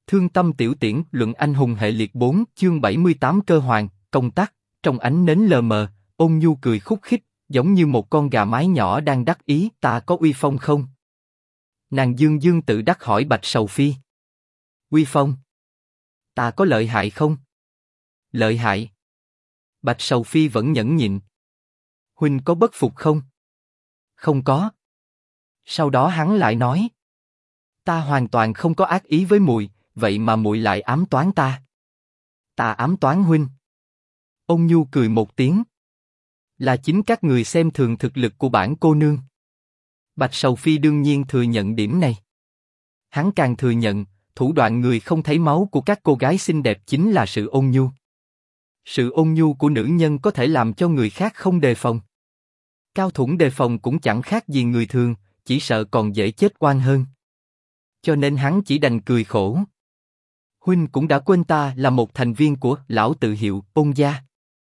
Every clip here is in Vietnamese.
Thương tâm tiểu tiễn, luận anh hùng hệ liệt 4, chương 78 cơ hoàng, công tắc, trong ánh nến lờ mờ, Ôn Nhu cười khúc khích, giống như một con gà mái nhỏ đang đắc ý, ta có uy phong không? Nàng dương dương tự đắc hỏi Bạch Sầu Phi. Uy phong? Ta có lợi hại không? Lợi hại. Bạch Sầu Phi vẫn nhẫn nhịn. Huynh có bất phục không? Không có. Sau đó hắn lại nói. Ta hoàn toàn không có ác ý với muội, vậy mà muội lại ám toán ta. Ta ám toán huynh. Ôn Nhu cười một tiếng. Là chính các người xem thường thực lực của bản cô nương. Bạch Sầu Phi đương nhiên thừa nhận điểm này. Hắn càng thừa nhận, thủ đoạn người không thấy máu của các cô gái xinh đẹp chính là sự ôn nhu. Sự ôn nhu của nữ nhân có thể làm cho người khác không đề phòng. Cao Thủng đề phòng cũng chẳng khác gì người thường, chỉ sợ còn dễ chết oan hơn. Cho nên hắn chỉ đành cười khổ. Huynh cũng đã quên ta là một thành viên của lão tự hiệu Ôn gia.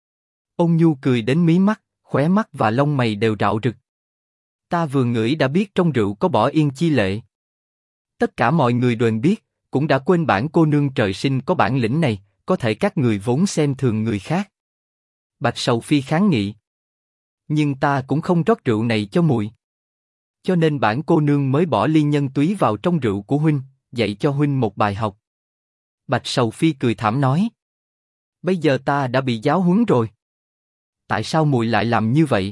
Ôn Nhu cười đến mí mắt, khóe mắt và lông mày đều rạo rực. Ta vừa ngửi đã biết trong rượu có bỏ yên chi lệ. Tất cả mọi người đều biết, cũng đã quên bản cô nương trời sinh có bản lĩnh này, có thể các người vốn xem thường người khác. Bạch Sầu Phi kháng nghị. Nhưng ta cũng không rót rượu này cho muội. Cho nên bản cô nương mới bỏ ly nhân túy vào trong rượu của huynh, dạy cho huynh một bài học. Bạch Sầu Phi cười thảm nói. Bây giờ ta đã bị giáo huấn rồi. Tại sao muội lại làm như vậy?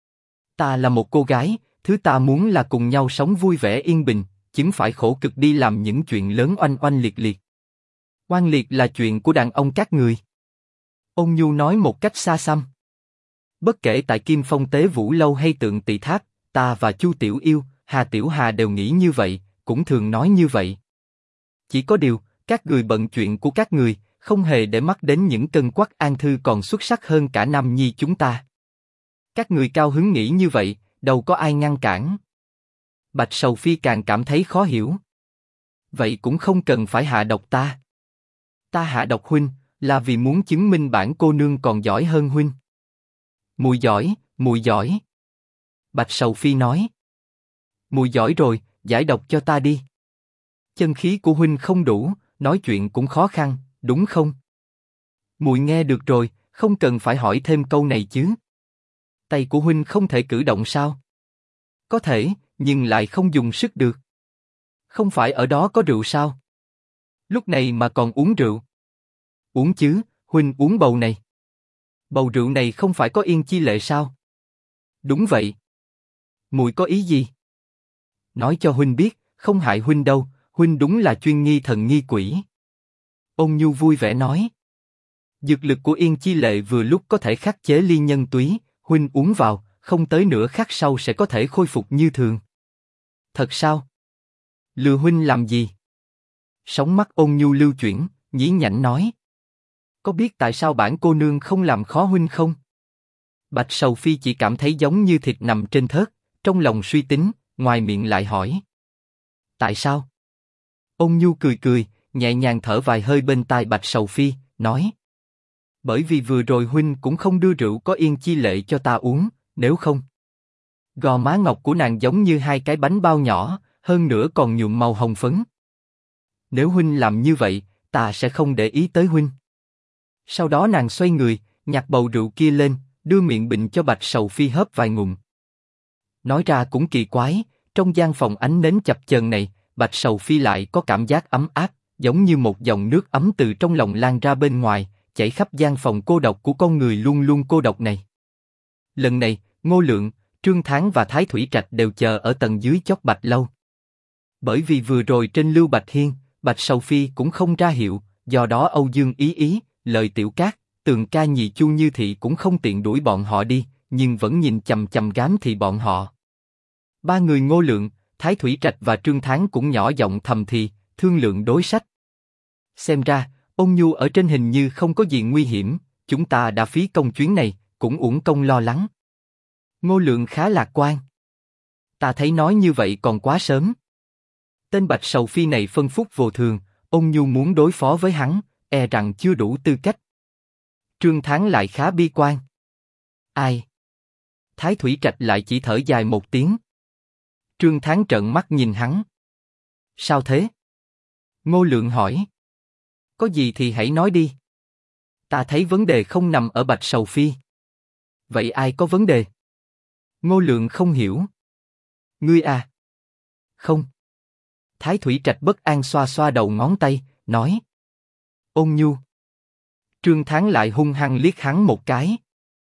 Ta là một cô gái, thứ ta muốn là cùng nhau sống vui vẻ yên bình, chứng phải khổ cực đi làm những chuyện lớn oanh oanh liệt liệt. Oanh liệt là chuyện của đàn ông các người. Ôn Nhu nói một cách xa xăm. Bất kể tại Kim Phong Tế Vũ Lâu hay Tượng Tỳ Tháp, ta và Chu Tiểu Yêu, Hà Tiểu Hà đều nghĩ như vậy, cũng thường nói như vậy. Chỉ có điều, các người bận chuyện của các người, không hề để mắt đến những cân quắc An Thư còn xuất sắc hơn cả Nam Nhi chúng ta. Các người cao hứng nghĩ như vậy, đâu có ai ngăn cản. Bạch Sầu Phi càng cảm thấy khó hiểu. Vậy cũng không cần phải hạ độc ta. Ta hạ độc huynh, là vì muốn chứng minh bản cô nương còn giỏi hơn huynh. Muội giỏi, muội giỏi. Bạch Sầu Phi nói. Muội giỏi rồi, giải độc cho ta đi. Chân khí của huynh không đủ, nói chuyện cũng khó khăn, đúng không? Muội nghe được rồi, không cần phải hỏi thêm câu này chứ. Tay của huynh không thể cử động sao? Có thể, nhưng lại không dùng sức được. Không phải ở đó có rượu sao? Lúc này mà còn uống rượu? Uống chứ, huynh uống bầu này. Bầu rượu này không phải có yên chi lệ sao? Đúng vậy. Muội có ý gì? Nói cho huynh biết, không hại huynh đâu, huynh đúng là chuyên nghi thần nghi quỷ. Ôn Nhu vui vẻ nói. Dược lực của yên chi lệ vừa lúc có thể khắc chế ly nhân túy, huynh uống vào, không tới nửa khắc sau sẽ có thể khôi phục như thường. Thật sao? Lừa huynh làm gì? Sóng mắt Ôn Nhu lưu chuyển, nhí nhảnh nói. Có biết tại sao bản cô nương không làm khó huynh không? Bạch Sầu Phi chỉ cảm thấy giống như thịt nằm trên thớt, trong lòng suy tính, ngoài miệng lại hỏi. Tại sao? Ôn Nhu cười cười, nhẹ nhàng thở vài hơi bên tai Bạch Sầu Phi, nói. Bởi vì vừa rồi huynh cũng không đưa rượu có yên chi lệ cho ta uống, nếu không. Gò má ngọc của nàng giống như hai cái bánh bao nhỏ, hơn nữa còn nhuộm màu hồng phấn. Nếu huynh làm như vậy, ta sẽ không để ý tới huynh. Sau đó nàng xoay người, nhặt bầu rượu kia lên, đưa miệng bình cho Bạch Sầu Phi hớp vài ngụm. Nói ra cũng kỳ quái, trong gian phòng ánh nến chập chờn này, Bạch Sầu Phi lại có cảm giác ấm áp, giống như một dòng nước ấm từ trong lòng lan ra bên ngoài, chảy khắp gian phòng cô độc của con người luôn luôn cô độc này. Lần này, Ngô Lượng, Trương Thán và Thái Thủy Trạch đều chờ ở tầng dưới chót Bạch lâu. Bởi vì vừa rồi trên Lưu Bạch Hiên, Bạch Sầu Phi cũng không ra hiệu, do đó Âu Dương Ý, Lợi Tiểu Cát, Tường Ca Nhị Chu Như Thị cũng không tiện đuổi bọn họ đi, nhưng vẫn nhìn chằm chằm gám thị bọn họ. Ba người Ngô Lượng, Thái Thủy Trạch và Trương Thán cũng nhỏ giọng thầm thì, thương lượng đối sách. Xem ra, Ôn Nhu ở trên hình như không có gì nguy hiểm, chúng ta đã phí công chuyến này, cũng uổng công lo lắng. Ngô Lượng khá lạc quan. Ta thấy nói như vậy còn quá sớm. Tên Bạch Sầu Phi này phân phúc vô thường, Ôn Nhu muốn đối phó với hắn, e rằng chưa đủ tư cách. Trương Thán lại khá bi quan. Ai? Thái Thủy Trạch lại chỉ thở dài một tiếng. Trương Thán trợn mắt nhìn hắn. Sao thế? Ngô Lượng hỏi. Có gì thì hãy nói đi. Ta thấy vấn đề không nằm ở Bạch Sầu Phi. Vậy ai có vấn đề? Ngô Lượng không hiểu. Ngươi à? Không. Thái Thủy Trạch bất an xoa xoa đầu ngón tay, nói. Ôn Nhu. Trương Thán lại hung hăng liếc hắn một cái.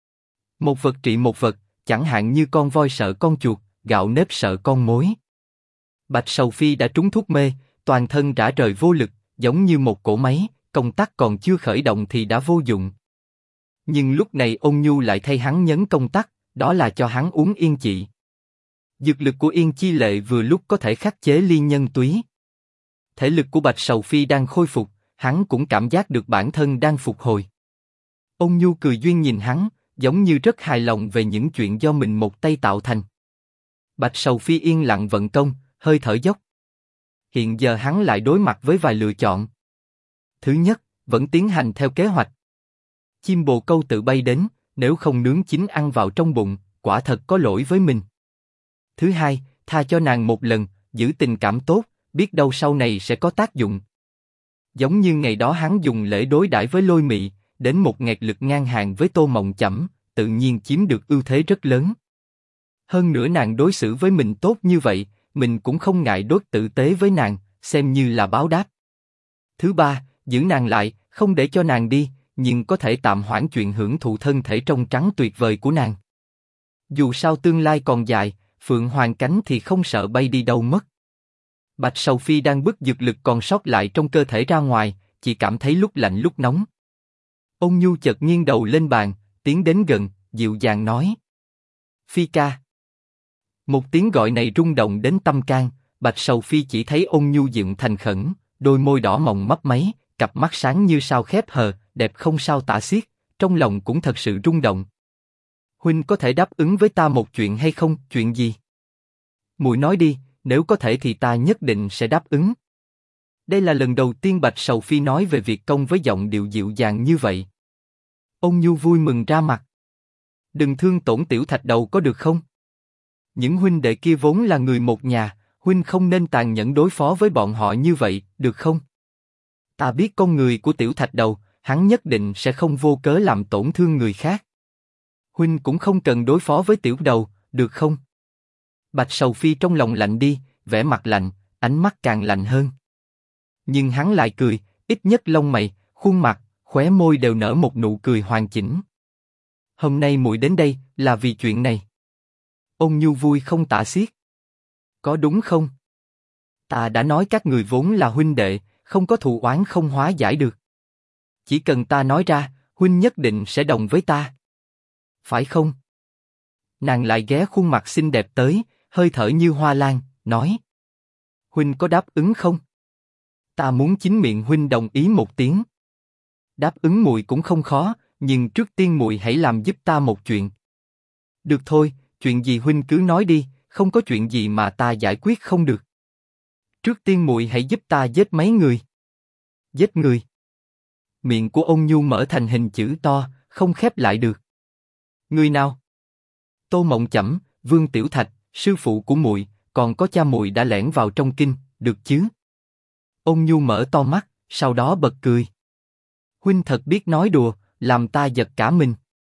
Một vật trị một vật, chẳng hạn như con voi sợ con chuột, gạo nếp sợ con mối. Bạch Sầu Phi đã trúng thuốc mê, toàn thân rã rời vô lực, giống như một cỗ máy, công tắc còn chưa khởi động thì đã vô dụng. Nhưng lúc này Ôn Nhu lại thay hắn nhấn công tắc, đó là cho hắn uống yên trị. Dược lực của Yên Chi Lệ vừa lúc có thể khắc chế liên nhân túy. Thể lực của Bạch Sầu Phi đang khôi phục, hắn cũng cảm giác được bản thân đang phục hồi. Ôn Nhu cười duyên nhìn hắn, giống như rất hài lòng về những chuyện do mình một tay tạo thành. Bạch Sầu Phi yên lặng vận công, hơi thở dốc. Hiện giờ hắn lại đối mặt với vài lựa chọn. Thứ nhất, vẫn tiến hành theo kế hoạch. Chim bồ câu tự bay đến, nếu không nướng chín ăn vào trong bụng, quả thật có lỗi với mình. Thứ hai, tha cho nàng một lần, giữ tình cảm tốt, biết đâu sau này sẽ có tác dụng. Giống như ngày đó hắn dùng lễ đối đãi với Lôi Mị, đến một nghẹt lực ngang hàng với Tô Mộng Chẩm, tự nhiên chiếm được ưu thế rất lớn. Hơn nữa nàng đối xử với mình tốt như vậy, mình cũng không ngại đốt tử tế với nàng, xem như là báo đáp. Thứ ba, giữ nàng lại, không để cho nàng đi, nhưng có thể tạm hoãn chuyện hưởng thụ thân thể trong trắng tuyệt vời của nàng. Dù sao tương lai còn dài, phượng hoàng cánh thì không sợ bay đi đâu mất. Bạch Sầu Phi đang bức dược lực còn sót lại trong cơ thể ra ngoài, chỉ cảm thấy lúc lạnh lúc nóng. Ôn Nhu chợt nghiêng đầu lên bàn, tiến đến gần, dịu dàng nói: Phi ca. Một tiếng gọi này rung động đến tâm can. Bạch Sầu Phi chỉ thấy Ôn Nhu dựng thành khẩn, đôi môi đỏ mọng mấp máy, cặp mắt sáng như sao khép hờ, đẹp không sao tả xiết, trong lòng cũng thật sự rung động. Huynh có thể đáp ứng với ta một chuyện hay không? Chuyện gì? Muội nói đi, nếu có thể thì ta nhất định sẽ đáp ứng. Đây là lần đầu tiên Bạch Sầu Phi nói về việc công với giọng điệu dịu dàng như vậy. Ôn Nhu vui mừng ra mặt. Đừng thương tổn Tiểu Thạch Đầu có được không? Những huynh đệ kia vốn là người một nhà, huynh không nên tàn nhẫn đối phó với bọn họ như vậy, được không? Ta biết con người của Tiểu Thạch Đầu, hắn nhất định sẽ không vô cớ làm tổn thương người khác. Huynh cũng không cần đối phó với Tiểu Đầu, được không? Bạch Sầu Phi trong lòng lạnh đi, vẻ mặt lạnh, ánh mắt càng lạnh hơn. Nhưng hắn lại cười, ít nhất lông mày, khuôn mặt, khóe môi đều nở một nụ cười hoàn chỉnh. Hôm nay muội đến đây là vì chuyện này. Ôn Nhu vui không tả xiết. Có đúng không? Ta đã nói các người vốn là huynh đệ, không có thù oán không hóa giải được. Chỉ cần ta nói ra, huynh nhất định sẽ đồng với ta. Phải không? Nàng lại ghé khuôn mặt xinh đẹp tới, hơi thở như hoa lan, nói: Huynh có đáp ứng không? Ta muốn chính miệng huynh đồng ý một tiếng. Đáp ứng muội cũng không khó, nhưng trước tiên muội hãy làm giúp ta một chuyện. Được thôi, chuyện gì huynh cứ nói đi, không có chuyện gì mà ta giải quyết không được. Trước tiên muội hãy giúp ta giết mấy người. Giết người? Miệng của Ôn Nhu mở thành hình chữ to, không khép lại được. Người nào? Tô Mộng Chẩm, Vương Tiểu Thạch, sư phụ của muội, còn có cha muội đã lẻn vào trong kinh, được chứ? Ôn Nhu mở to mắt, sau đó bật cười. Huynh thật biết nói đùa, làm ta giật cả mình.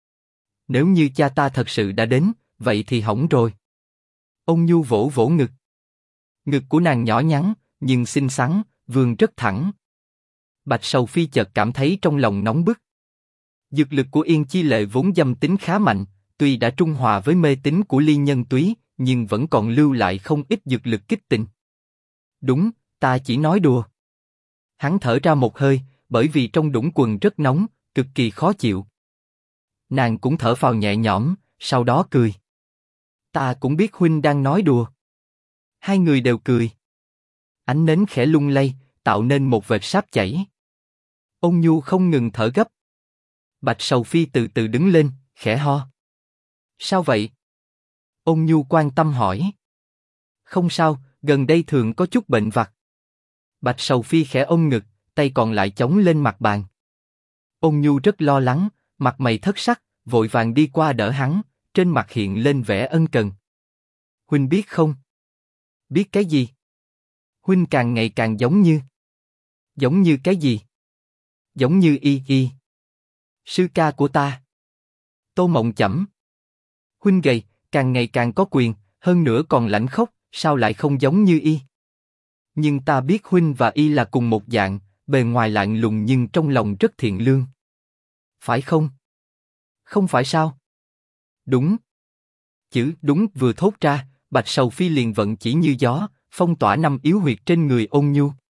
Nếu như cha ta thật sự đã đến, vậy thì hỏng rồi. Ôn Nhu vỗ vỗ ngực. Ngực của nàng nhỏ nhắn, nhưng xinh xắn, vươn rất thẳng. Bạch Sầu Phi chợt cảm thấy trong lòng nóng bức. Dược lực của Yên Chi Lệ vốn dâm tính khá mạnh, tuy đã trung hòa với mê tín của Liên Nhân Túy, nhưng vẫn còn lưu lại không ít dược lực kích tình. Đúng, ta chỉ nói đùa. Hắn thở ra một hơi, bởi vì trong đũng quần rất nóng, cực kỳ khó chịu. Nàng cũng thở phào nhẹ nhõm, sau đó cười. Ta cũng biết huynh đang nói đùa. Hai người đều cười. Ánh nến khẽ lung lay, tạo nên một vệt sáp chảy. Ôn Nhu không ngừng thở gấp. Bạch Sầu Phi từ từ đứng lên, khẽ ho. Sao vậy? Ôn Nhu quan tâm hỏi. Không sao, gần đây thường có chút bệnh vặt. Bạch Sầu Phi khẽ ôm ngực, tay còn lại chống lên mặt bàn. Ôn Nhu rất lo lắng, mặt mày thất sắc, vội vàng đi qua đỡ hắn, trên mặt hiện lên vẻ ân cần. Huynh biết không? Biết cái gì? Huynh càng ngày càng giống như cái gì? giống như y. Sư ca của ta. Tô Mộng chẩm. Huynh gầy, càng ngày càng có quyền, hơn nữa còn lãnh khốc, sao lại không giống như y? Nhưng ta biết huynh và y là cùng một dạng, bề ngoài lạnh lùng nhưng trong lòng rất thiện lương. Phải không? Không phải sao? Đúng. Chữ đúng vừa thốt ra, Bạch Sầu Phi liền vận chỉ như gió, phong tỏa năm yếu huyệt trên người Ôn Nhu.